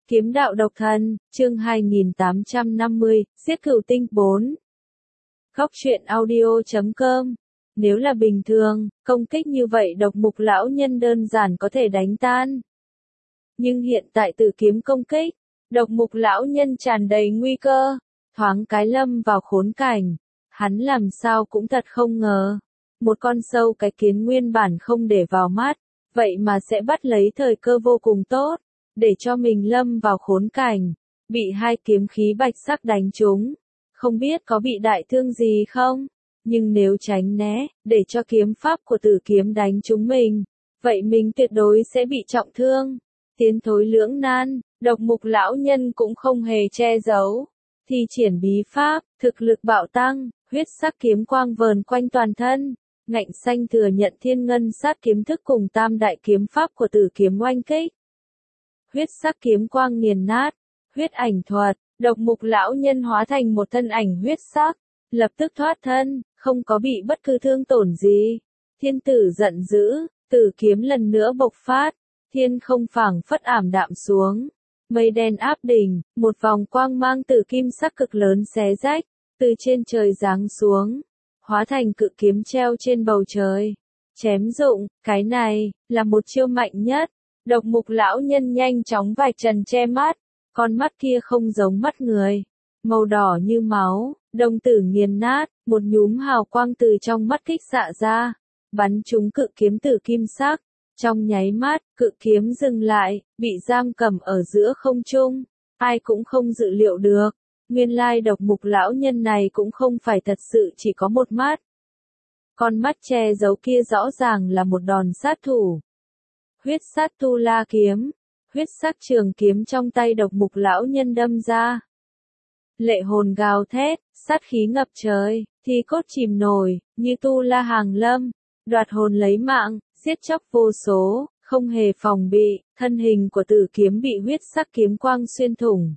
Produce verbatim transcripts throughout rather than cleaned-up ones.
Kiếm đạo độc thần, chương hai nghìn tám trăm năm mươi, giết cửu tinh bốn. Góc truyện audio chấm com. Nếu là bình thường, công kích như vậy độc mục lão nhân đơn giản có thể đánh tan. Nhưng hiện tại Tử kiếm công kích, độc mục lão nhân tràn đầy nguy cơ, thoáng cái lâm vào khốn cảnh. Hắn làm sao cũng thật không ngờ. Một con sâu cái kiến nguyên bản không để vào mắt, vậy mà sẽ bắt lấy thời cơ vô cùng tốt, để cho mình lâm vào khốn cảnh, bị hai kiếm khí bạch sắc đánh trúng. Không biết có bị đại thương gì không? Nhưng nếu tránh né, để cho kiếm pháp của Tử kiếm đánh trúng mình, vậy mình tuyệt đối sẽ bị trọng thương. Tiến thối lưỡng nan, độc mục lão nhân cũng không hề che giấu. Thi triển bí pháp, thực lực bạo tăng, huyết sắc kiếm quang vờn quanh toàn thân. Ngạnh xanh thừa nhận thiên ngân sát kiếm thức cùng tam đại kiếm pháp của Tử kiếm oanh kích. Huyết sắc kiếm quang nghiền nát, huyết ảnh thuật, độc mục lão nhân hóa thành một thân ảnh huyết sắc, lập tức thoát thân, không có bị bất cứ thương tổn gì. Thiên tử giận dữ, Tử kiếm lần nữa bộc phát, thiên không phảng phất ảm đạm xuống. Mây đen áp đỉnh, một vòng quang mang tử kim sắc cực lớn xé rách, từ trên trời giáng xuống, hóa thành cự kiếm treo trên bầu trời. Chém dụng, cái này, là một chiêu mạnh nhất. Độc mục lão nhân nhanh chóng vạch trần che mắt, con mắt kia không giống mắt người, màu đỏ như máu, đồng tử nghiền nát, một nhúm hào quang từ trong mắt kích xạ ra, bắn trúng cự kiếm tử kim sắc. Trong nháy mắt, cự kiếm dừng lại, bị giam cầm ở giữa không trung, ai cũng không dự liệu được. Nguyên lai độc mục lão nhân này cũng không phải thật sự chỉ có một mắt. Con mắt che giấu kia rõ ràng là một đòn sát thủ. Huyết sát tu la kiếm, huyết sắc trường kiếm trong tay độc mục lão nhân đâm ra. Lệ hồn gào thét, sát khí ngập trời, thi cốt chìm nổi, như tu la hàng lâm, đoạt hồn lấy mạng, giết chóc vô số, không hề phòng bị, thân hình của Tử kiếm bị huyết sắc kiếm quang xuyên thủng.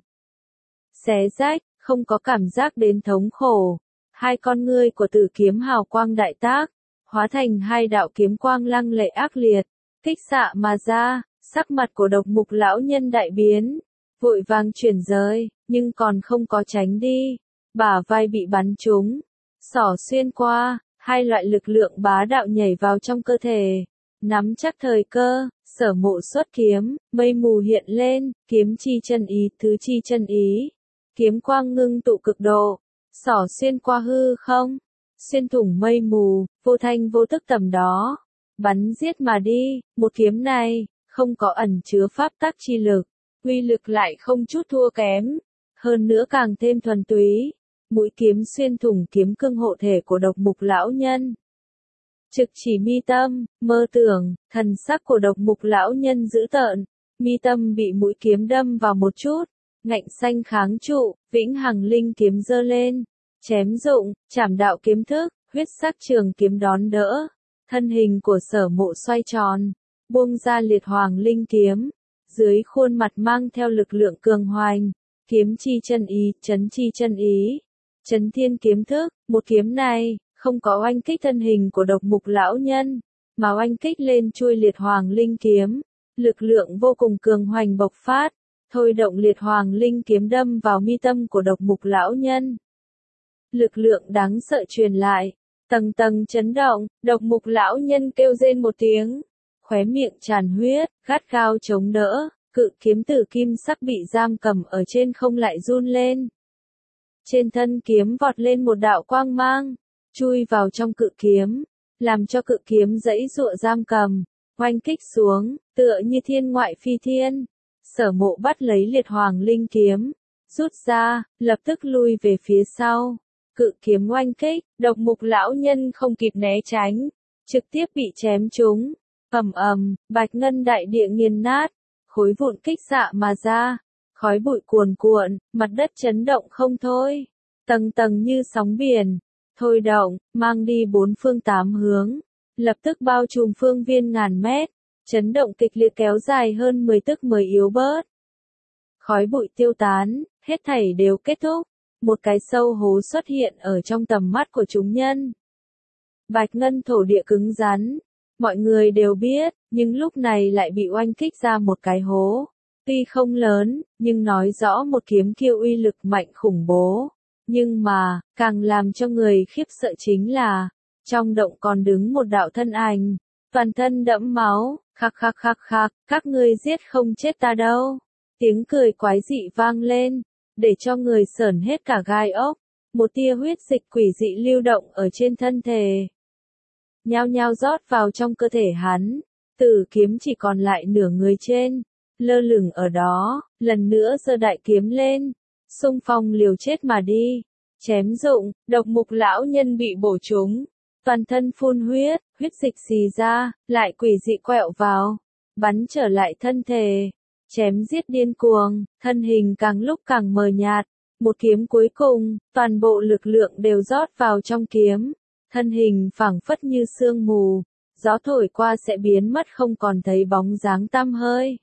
Xé rách, không có cảm giác đến thống khổ. Hai con ngươi của Tử kiếm hào quang đại tác, hóa thành hai đạo kiếm quang lăng lệ ác liệt, kích xạ mà ra. Sắc mặt của độc mục lão nhân đại biến, vội vàng chuyển rời, nhưng còn không có tránh đi. Bả vai bị bắn trúng, xỏ xuyên qua, hai loại lực lượng bá đạo nhảy vào trong cơ thể. Nắm chắc thời cơ, Sở Mộ xuất kiếm, mây mù hiện lên, kiếm chi chân ý, thứ chi chân ý. Kiếm quang ngưng tụ cực độ, xỏ xuyên qua hư không, xuyên thủng mây mù, vô thanh vô tức tầm đó, bắn giết mà đi. Một kiếm này, không có ẩn chứa pháp tắc chi lực, uy lực lại không chút thua kém, hơn nữa càng thêm thuần túy. Mũi kiếm xuyên thủng kiếm cương hộ thể của độc mục lão nhân, trực chỉ mi tâm. Mơ tưởng, thần sắc của độc mục lão nhân dữ tợn, mi tâm bị mũi kiếm đâm vào một chút, ngạnh xanh kháng trụ, vĩnh hằng linh kiếm giơ lên, chém dụng, trảm đạo kiếm thức, huyết sắc trường kiếm đón đỡ. Thân hình của Sở Mộ xoay tròn, buông ra liệt hoàng linh kiếm, dưới khuôn mặt mang theo lực lượng cường hoành, kiếm chi chân ý, chấn chi chân ý, chấn thiên kiếm thức. Một kiếm này, không có oanh kích thân hình của độc mục lão nhân, mà oanh kích lên chuôi liệt hoàng linh kiếm, lực lượng vô cùng cường hoành bộc phát, thôi động liệt hoàng linh kiếm đâm vào mi tâm của độc mục lão nhân. Lực lượng đáng sợ truyền lại, tầng tầng chấn động, độc mục lão nhân kêu rên một tiếng, khóe miệng tràn huyết, gắt gao chống đỡ, cự kiếm tử kim sắc bị giam cầm ở trên không lại run lên. Trên thân kiếm vọt lên một đạo quang mang, chui vào trong cự kiếm, làm cho cự kiếm giãy giụa giam cầm, oanh kích xuống, tựa như thiên ngoại phi thiên. Sở Mộ bắt lấy liệt hoàng linh kiếm, rút ra, lập tức lui về phía sau. Cự kiếm oanh kích, độc mục lão nhân không kịp né tránh, trực tiếp bị chém trúng. Ầm ầm, bạch ngân đại địa nghiền nát, khối vụn kích xạ mà ra, khói bụi cuồn cuộn, mặt đất chấn động không thôi, tầng tầng như sóng biển, thôi động, mang đi bốn phương tám hướng, lập tức bao trùm phương viên ngàn mét, chấn động kịch liệt kéo dài hơn mười tức mới yếu bớt. Khói bụi tiêu tán, hết thảy đều kết thúc, một cái sâu hố xuất hiện ở trong tầm mắt của chúng nhân. Bạch ngân thổ địa cứng rắn, mọi người đều biết, nhưng lúc này lại bị oanh kích ra một cái hố. Tuy tuy không lớn, nhưng nói rõ một kiếm kia uy lực mạnh khủng bố. Nhưng mà, càng làm cho người khiếp sợ chính là, trong động còn đứng một đạo thân ảnh, toàn thân đẫm máu, khắc khắc khắc khắc, các ngươi giết không chết ta đâu. Tiếng cười quái dị vang lên, để cho người sởn hết cả gai ốc, một tia huyết dịch quỷ dị lưu động ở trên thân thể. Nhao nhao rót vào trong cơ thể hắn, Tử kiếm chỉ còn lại nửa người trên, lơ lửng ở đó, lần nữa giơ đại kiếm lên, xung phong liều chết mà đi, chém dụng, độc mục lão nhân bị bổ trúng, toàn thân phun huyết, huyết dịch xì ra, lại quỷ dị quẹo vào, bắn trở lại thân thể, chém giết điên cuồng, thân hình càng lúc càng mờ nhạt, một kiếm cuối cùng, toàn bộ lực lượng đều rót vào trong kiếm, thân hình phảng phất như sương mù, gió thổi qua sẽ biến mất không còn thấy bóng dáng tăm hơi.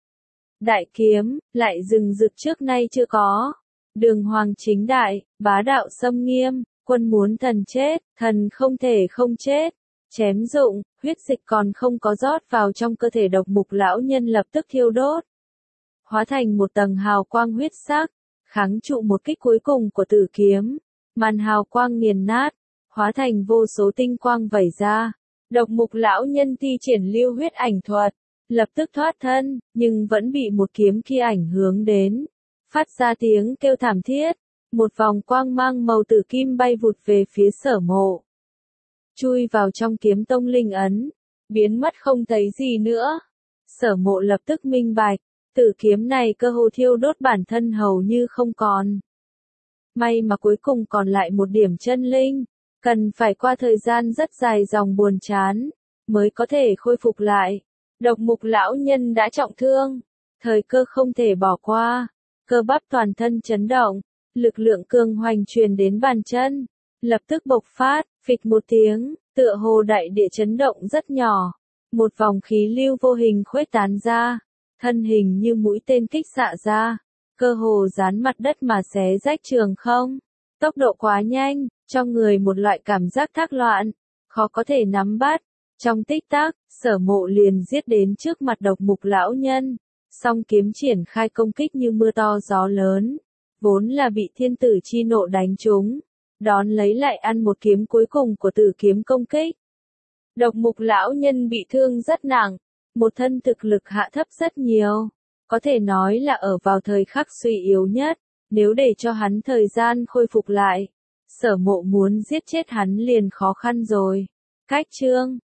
Đại kiếm, lại rừng rực trước nay chưa có. Đường hoàng chính đại, bá đạo xâm nghiêm, quân muốn thần chết, thần không thể không chết. Chém dụng, huyết dịch còn không có rót vào trong cơ thể độc mục lão nhân lập tức thiêu đốt. Hóa thành một tầng hào quang huyết sắc, kháng trụ một kích cuối cùng của tử kiếm. Màn hào quang nghiền nát, hóa thành vô số tinh quang vẩy ra. Độc mục lão nhân thi triển lưu huyết ảnh thuật, lập tức thoát thân, nhưng vẫn bị một kiếm kia ảnh hướng đến. Phát ra tiếng kêu thảm thiết, một vòng quang mang màu tử kim bay vụt về phía Sở Mộ. Chui vào trong kiếm tông linh ấn, biến mất không thấy gì nữa. Sở Mộ lập tức minh bạch, tử kiếm này cơ hồ thiêu đốt bản thân hầu như không còn. May mà cuối cùng còn lại một điểm chân linh, cần phải qua thời gian rất dài dòng buồn chán, mới có thể khôi phục lại. Độc mục lão nhân đã trọng thương, thời cơ không thể bỏ qua, cơ bắp toàn thân chấn động, lực lượng cường hoành truyền đến bàn chân, lập tức bộc phát, phịch một tiếng, tựa hồ đại địa chấn động rất nhỏ, một vòng khí lưu vô hình khuếch tán ra, thân hình như mũi tên kích xạ ra, cơ hồ dán mặt đất mà xé rách trường không. Tốc độ quá nhanh, cho người một loại cảm giác thác loạn, khó có thể nắm bắt. Trong tích tắc, Sở Mộ liền giết đến trước mặt độc mục lão nhân, song kiếm triển khai công kích như mưa to gió lớn, vốn là bị thiên tử chi nộ đánh trúng, đón lấy lại ăn một kiếm cuối cùng của tử kiếm công kích. Độc mục lão nhân bị thương rất nặng, một thân thực lực hạ thấp rất nhiều, có thể nói là ở vào thời khắc suy yếu nhất, nếu để cho hắn thời gian khôi phục lại, Sở Mộ muốn giết chết hắn liền khó khăn rồi. Cách chương